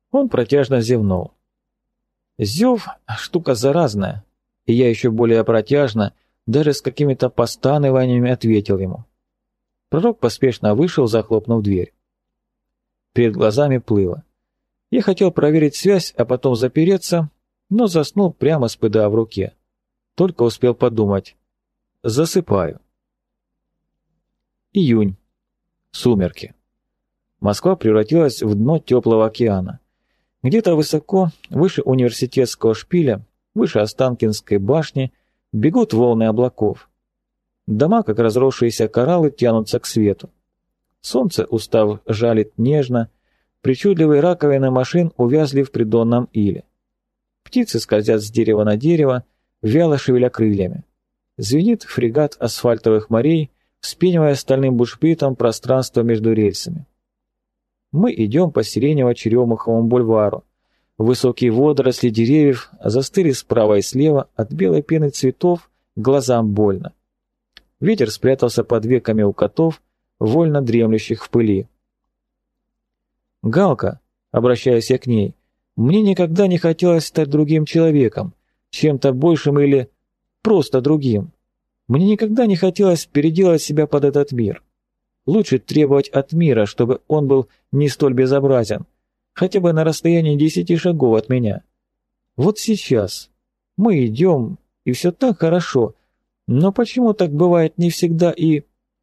Он протяжно зевнул. Зев – штука заразная, и я еще более протяжно, даже с какими-то постанываниями ответил ему. Пророк поспешно вышел, захлопнув дверь. Перед глазами плыло. Я хотел проверить связь, а потом запереться, но заснул прямо с ПДА в руке. Только успел подумать. Засыпаю. Июнь. Сумерки. Москва превратилась в дно теплого океана. Где-то высоко, выше университетского шпиля, выше Останкинской башни, бегут волны облаков. Дома, как разросшиеся кораллы, тянутся к свету. Солнце, устав, жалит нежно, причудливые раковины машин увязли в придонном иле. Птицы скользят с дерева на дерево, вяло шевеля крыльями. Звенит фрегат асфальтовых морей, вспенивая стальным бушпритом пространство между рельсами. Мы идем по сиренево-черемуховому бульвару. Высокие водоросли деревьев застыли справа и слева, от белой пены цветов глазам больно. Ветер спрятался под веками у котов, вольно дремлющих в пыли. «Галка», обращаясь я к ней, — «мне никогда не хотелось стать другим человеком, чем-то большим или просто другим. Мне никогда не хотелось переделать себя под этот мир. Лучше требовать от мира, чтобы он был не столь безобразен, хотя бы на расстоянии 10 шагов от меня. Вот сейчас мы идем, и все так хорошо, но почему так бывает не всегда и...»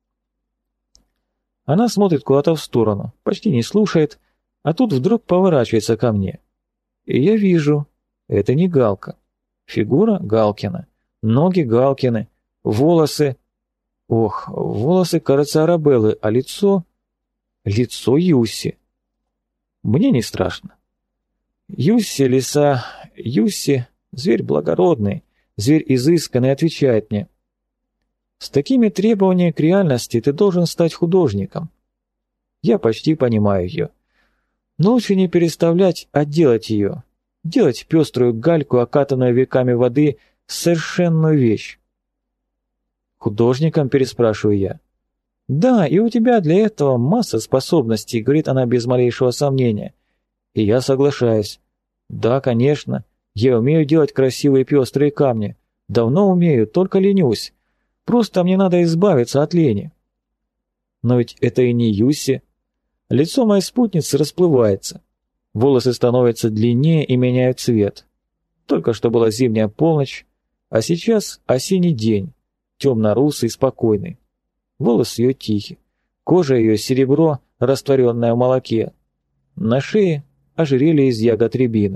Она смотрит куда-то в сторону, почти не слушает, а тут вдруг поворачивается ко мне. И я вижу, это не Галка. Фигура Галкина, ноги Галкины, волосы... Ох, волосы, кажется, Арабеллы, а лицо... Лицо Юси. Мне не страшно. Юси, лиса, Юси, зверь благородный, зверь изысканный, отвечает мне. С такими требованиями к реальности ты должен стать художником. Я почти понимаю ее. Но лучше не переставлять, а делать ее. Делать пеструю гальку, окатанную веками воды, совершенную вещь. «Художником?» – переспрашиваю я. «Да, и у тебя для этого масса способностей», – говорит она без малейшего сомнения. И я соглашаюсь. «Да, конечно, я умею делать красивые пестрые камни. Давно умею, только ленюсь. Просто мне надо избавиться от лени». Но ведь это и не Юси. Лицо моей спутницы расплывается. Волосы становятся длиннее и меняют цвет. Только что была зимняя полночь, а сейчас осенний день. Темно-русый, спокойный. Волосы ее тихи, кожа ее серебро, растворенное в молоке. На шее ожерелье из ягод рябины.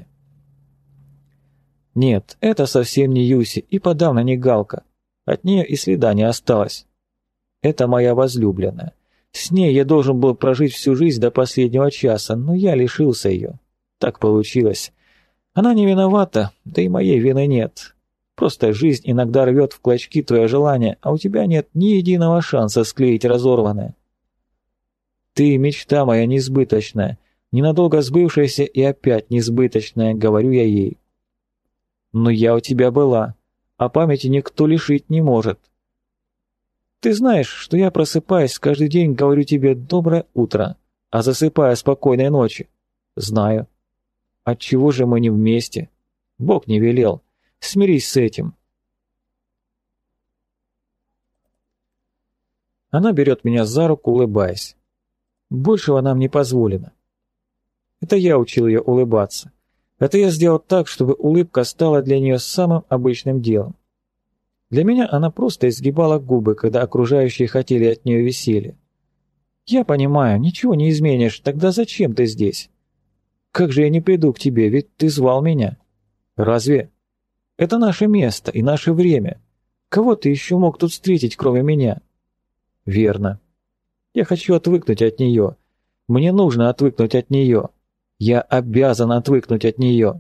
Нет, это совсем не Юси и подавно не Галка. От нее и следа не осталось. Это моя возлюбленная. С ней я должен был прожить всю жизнь до последнего часа, но я лишился ее. Так получилось. Она не виновата, да и моей вины нет. Просто жизнь иногда рвет в клочки твое желание, а у тебя нет ни единого шанса склеить разорванное. Ты мечта моя несбыточная, ненадолго сбывшаяся и опять несбыточная, говорю я ей. Но я у тебя была, а памяти никто лишить не может. Ты знаешь, что я, просыпаясь, каждый день говорю тебе «доброе утро», а засыпая «спокойной ночи». Знаю. Отчего же мы не вместе? Бог не велел. Смирись с этим. Она берет меня за руку, улыбаясь. Большего нам не позволено. Это я учил ее улыбаться. Это я сделал так, чтобы улыбка стала для нее самым обычным делом. Для меня она просто изгибала губы, когда окружающие хотели от нее веселья. Я понимаю, ничего не изменишь, тогда зачем ты здесь? Как же я не приду к тебе, ведь ты звал меня. Разве? Это наше место и наше время. Кого ты еще мог тут встретить, кроме меня? Верно. Я хочу отвыкнуть от нее. Мне нужно отвыкнуть от нее. Я обязан отвыкнуть от нее.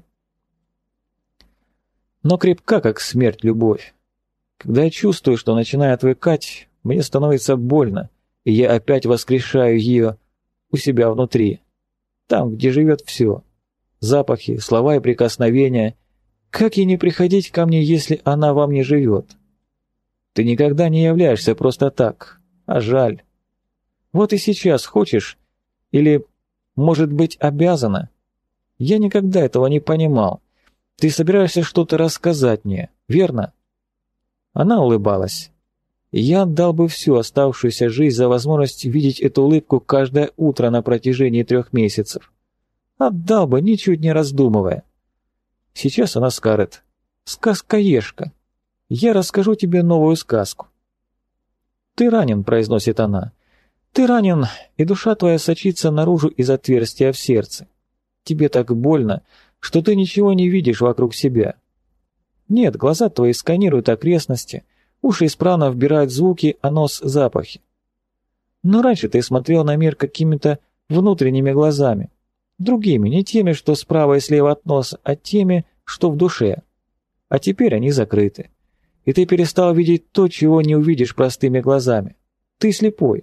Но крепка, как смерть, любовь. Когда я чувствую, что начинаю отвыкать, мне становится больно, и я опять воскрешаю ее у себя внутри. Там, где живет все. Запахи, слова и прикосновения. Как ей не приходить ко мне, если она во мне живет? Ты никогда не являешься просто так, а жаль. Вот и сейчас хочешь, или, может быть, обязана? Я никогда этого не понимал. Ты собираешься что-то рассказать мне, верно?» Она улыбалась. Я отдал бы всю оставшуюся жизнь за возможность видеть эту улыбку каждое утро на протяжении 3 месяцев. Отдал бы, ничуть не раздумывая. Сейчас она скажет: «Сказкоежка, я расскажу тебе новую сказку». «Ты ранен», — произносит она. «Ты ранен, и душа твоя сочится наружу из отверстия в сердце. Тебе так больно, что ты ничего не видишь вокруг себя. Нет, глаза твои сканируют окрестности, уши исправно вбирают звуки, а нос — запахи. Но раньше ты смотрел на мир какими-то внутренними глазами, другими, не теми, что справа и слева от носа, а теми, что в душе. А теперь они закрыты. И ты перестал видеть то, чего не увидишь простыми глазами. Ты слепой».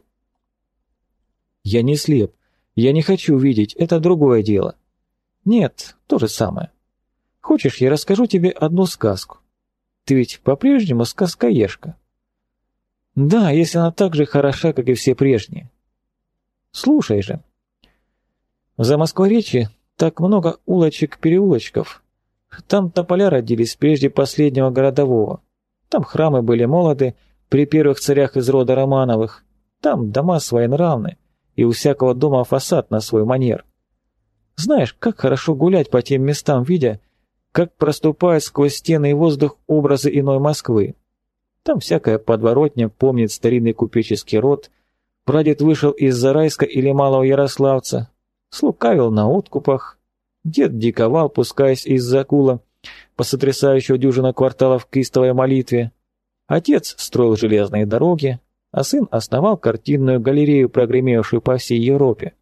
«Я не слеп. Я не хочу видеть, это другое дело». «Нет, то же самое. Хочешь, я расскажу тебе одну сказку? Ты ведь по-прежнему сказкоежка». «Да, если она так же хороша, как и все прежние». «Слушай же. В Замоскворечье так много улочек-переулочков. Там тополя родились прежде последнего городового. Там храмы были молоды при первых царях из рода Романовых. Там дома своенравны, и у всякого дома фасад на свой манер. Знаешь, как хорошо гулять по тем местам, видя, как проступают сквозь стены и воздух образы иной Москвы. Там всякая подворотня помнит старинный купеческий род, прадед вышел из Зарайска или Малого Ярославца, слукавил на откупах, дед диковал, пускаясь из-за кула по сотрясающего дюжина кварталов к истовой молитве, отец строил железные дороги, а сын основал картинную галерею, прогремевшую по всей Европе.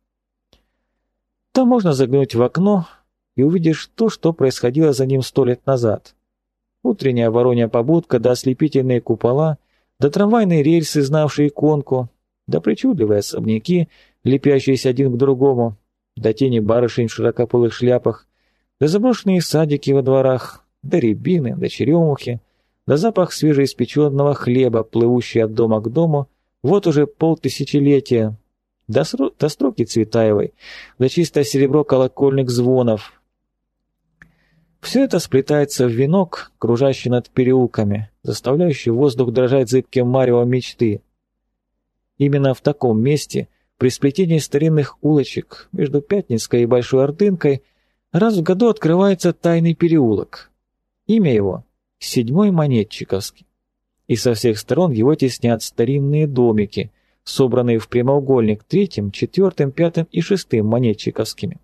Там можно заглянуть в окно и увидишь то, что происходило за ним 100 лет назад. Утренняя воронья побудка, да ослепительные купола, да трамвайные рельсы, знавшие иконку, да причудливые особняки, лепящиеся один к другому, да тени барышень в широкополых шляпах, да заброшенные садики во дворах, да рябины, да черемухи, да запах свежеиспеченного хлеба, плывущий от дома к дому, вот уже полтысячелетия, да строки Цветаевой, да чистое серебро колокольных звонов. Все это сплетается в венок, кружащий над переулками, заставляющий воздух дрожать зыбким маревом мечты. Именно в таком месте, при сплетении старинных улочек между Пятницкой и Большой Ордынкой, раз в году открывается тайный переулок. Имя его — 7-й Монетчиковский. И со всех сторон его теснят старинные домики, собранные в прямоугольник 3-м, 4-м, 5-м и 6-м Монетчиковскими.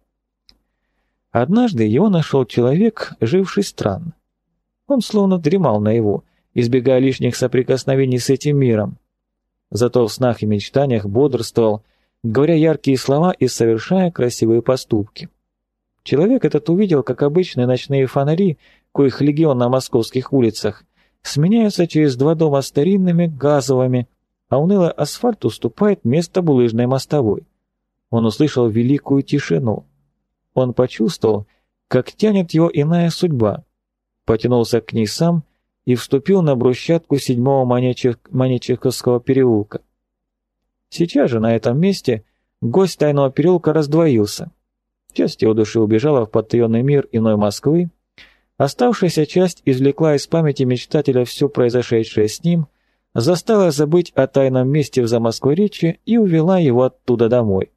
Однажды его нашел человек, живший странно. Он словно дремал наяву, избегая лишних соприкосновений с этим миром. Зато в снах и мечтаниях бодрствовал, говоря яркие слова и совершая красивые поступки. Человек этот увидел, как обычные ночные фонари, коих легион на московских улицах, сменяются через 2 дома старинными, газовыми, а унылый асфальт уступает место булыжной мостовой. Он услышал великую тишину. Он почувствовал, как тянет его иная судьба, потянулся к ней сам и вступил на брусчатку 7-го Монетчиковского переулка. Сейчас же на этом месте гость тайного переулка раздвоился. Часть его души убежала в потаенный мир иной Москвы, оставшаяся часть извлекла из памяти мечтателя все произошедшее с ним, заставила забыть о тайном месте в Замоскворечье и увела его оттуда домой.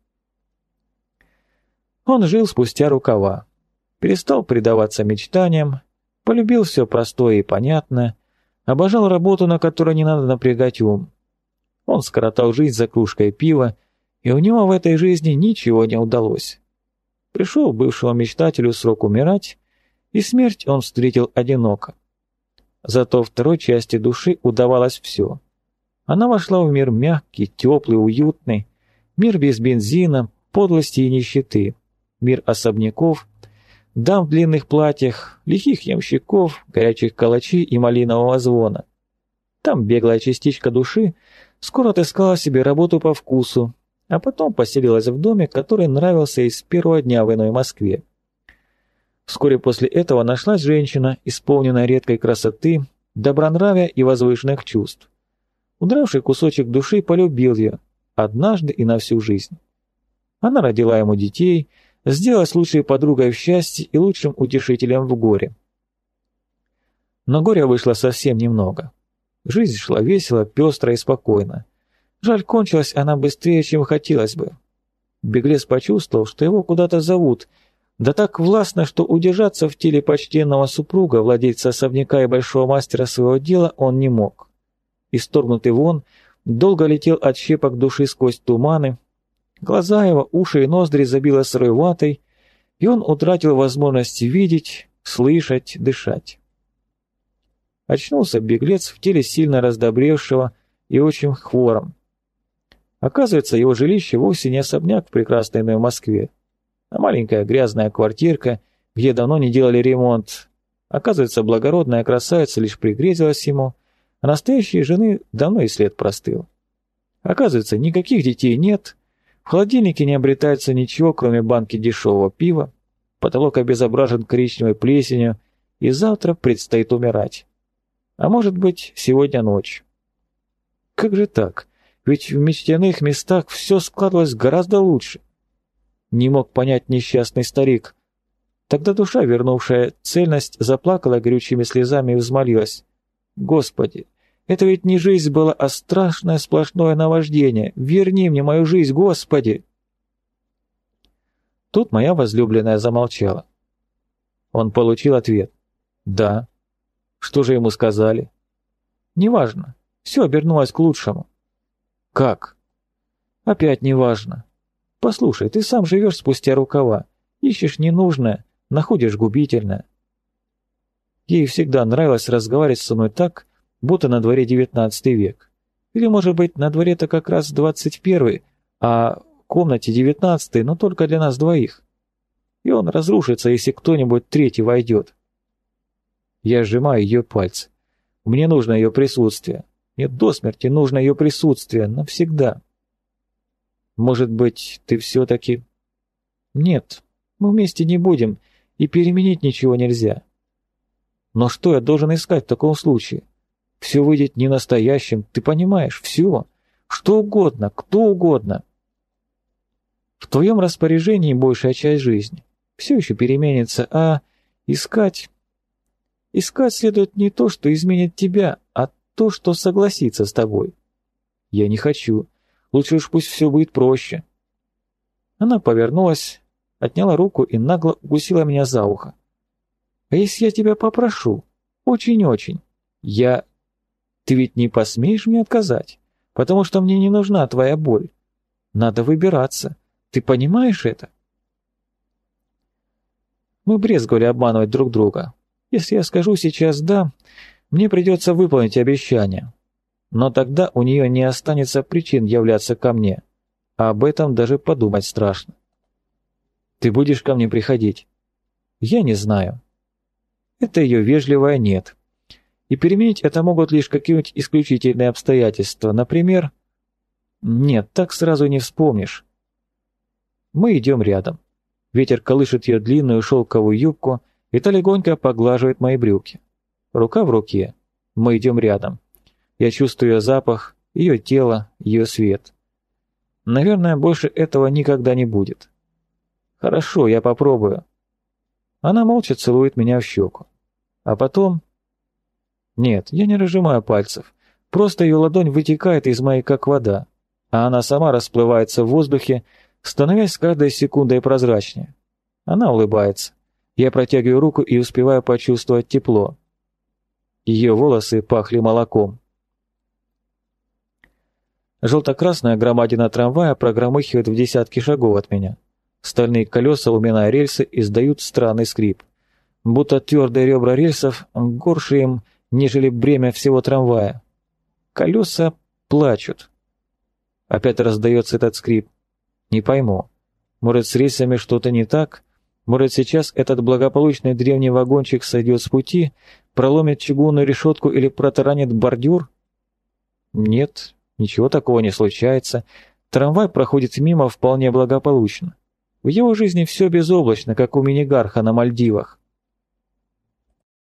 Он жил спустя рукава, перестал предаваться мечтаниям, полюбил все простое и понятное, обожал работу, на которой не надо напрягать ум. Он скоротал жизнь за кружкой пива, и у него в этой жизни ничего не удалось. Пришел бывшему мечтателю срок умирать, и смерть он встретил одиноко. Зато второй части души удавалось все. Она вошла в мир мягкий, теплый, уютный, мир без бензина, подлости и нищеты, мир особняков, дам в длинных платьях, лихих ямщиков, горячих калачей и малинового звона. Там беглая частичка души скоро отыскала себе работу по вкусу, а потом поселилась в доме, который нравился ей с первого дня в иной Москве. Вскоре после этого нашлась женщина, исполненная редкой красоты, добронравия и возвышенных чувств. Удравший кусочек души полюбил ее, однажды и на всю жизнь. Она родила ему детей, сделалась лучшей подругой в счастье и лучшим утешителем в горе. Но горя вышло совсем немного. Жизнь шла весело, пестро и спокойно. Жаль, кончилась она быстрее, чем хотелось бы. Беглец почувствовал, что его куда-то зовут, да так властно, что удержаться в теле почтенного супруга, владельца особняка и большого мастера своего дела, он не мог. Исторгнутый вон, долго летел от щепок души сквозь туманы, глаза его, уши и ноздри забило сырой ватой, и он утратил возможность видеть, слышать, дышать. Очнулся беглец в теле сильно раздобревшего и очень хвором. Оказывается, его жилище вовсе не особняк в прекрасной иной Москве, а маленькая грязная квартирка, где давно не делали ремонт. Оказывается, благородная красавица лишь пригрезилась ему, а настоящей жены давно и след простыл. Оказывается, никаких детей нет, в холодильнике не обретается ничего, кроме банки дешевого пива, потолок обезображен коричневой плесенью, и завтра предстоит умирать. А может быть, сегодня ночь. Как же так? Ведь в мечтяных местах все складывалось гораздо лучше. Не мог понять несчастный старик. Тогда душа, вернувшая цельность, заплакала горючими слезами и взмолилась: «Господи, это ведь не жизнь была, а страшное сплошное наваждение. Верни мне мою жизнь, Господи!» Тут моя возлюбленная замолчала. Он получил ответ: «Да». Что же ему сказали? «Неважно. Все обернулось к лучшему». «Как?» «Опять неважно. Послушай, ты сам живешь спустя рукава, ищешь ненужное, находишь губительное». Ей всегда нравилось разговаривать со мной так, будто на дворе 19 век. Или, может быть, на дворе-то как раз 21, а в комнате 19, но только для нас двоих. И он разрушится, если кто-нибудь третий войдет. Я сжимаю ее пальцы. Мне нужно ее присутствие. Мне до смерти нужно ее присутствие. Навсегда. Может быть, ты все-таки... Нет, мы вместе не будем, и переменить ничего нельзя. Но что я должен искать в таком случае? Все выйдет не настоящим, ты понимаешь, все. Что угодно, кто угодно. В твоем распоряжении большая часть жизни. Все еще переменится, а искать... Искать следует не то, что изменит тебя, а то, что согласится с тобой. Я не хочу. Лучше уж пусть все будет проще. Она повернулась, отняла руку и нагло укусила меня за ухо. А если я тебя попрошу? Очень-очень. Ты ведь не посмеешь мне отказать, потому что мне не нужна твоя боль. Надо выбираться. Ты понимаешь это? Мы брезговали обманывать друг друга. Если я скажу сейчас «да», мне придется выполнить обещание. Но тогда у нее не останется причин являться ко мне, а об этом даже подумать страшно. Ты будешь ко мне приходить? Я не знаю. Это ее вежливое «нет». И переменить это могут лишь какие-нибудь исключительные обстоятельства. Например... Нет, так сразу не вспомнишь. Мы идем рядом. Ветер колышет ее длинную шелковую юбку, и та легонько поглаживает мои брюки. Рука в руке. Мы идем рядом. Я чувствую ее запах, ее тело, ее свет. Наверное, больше этого никогда не будет. Хорошо, я попробую. Она молча целует меня в щеку. А потом... Нет, я не разжимаю пальцев. Просто ее ладонь вытекает из моей как вода, а она сама расплывается в воздухе, становясь с каждой секундой прозрачнее. Она улыбается. Я протягиваю руку и успеваю почувствовать тепло. Ее волосы пахли молоком. Желто-красная громадина трамвая прогромыхивает в десятки шагов от меня. Стальные колеса, уминая рельсы, издают странный скрип. Будто твердые ребра рельсов горше им, нежели бремя всего трамвая. Колеса плачут. Опять раздается этот скрип. Не пойму. Может, с рельсами что-то не так? Может, сейчас этот благополучный древний вагончик сойдет с пути, проломит чугунную решетку или протаранит бордюр? Нет, ничего такого не случается. Трамвай проходит мимо вполне благополучно. В его жизни все безоблачно, как у минигарха на Мальдивах.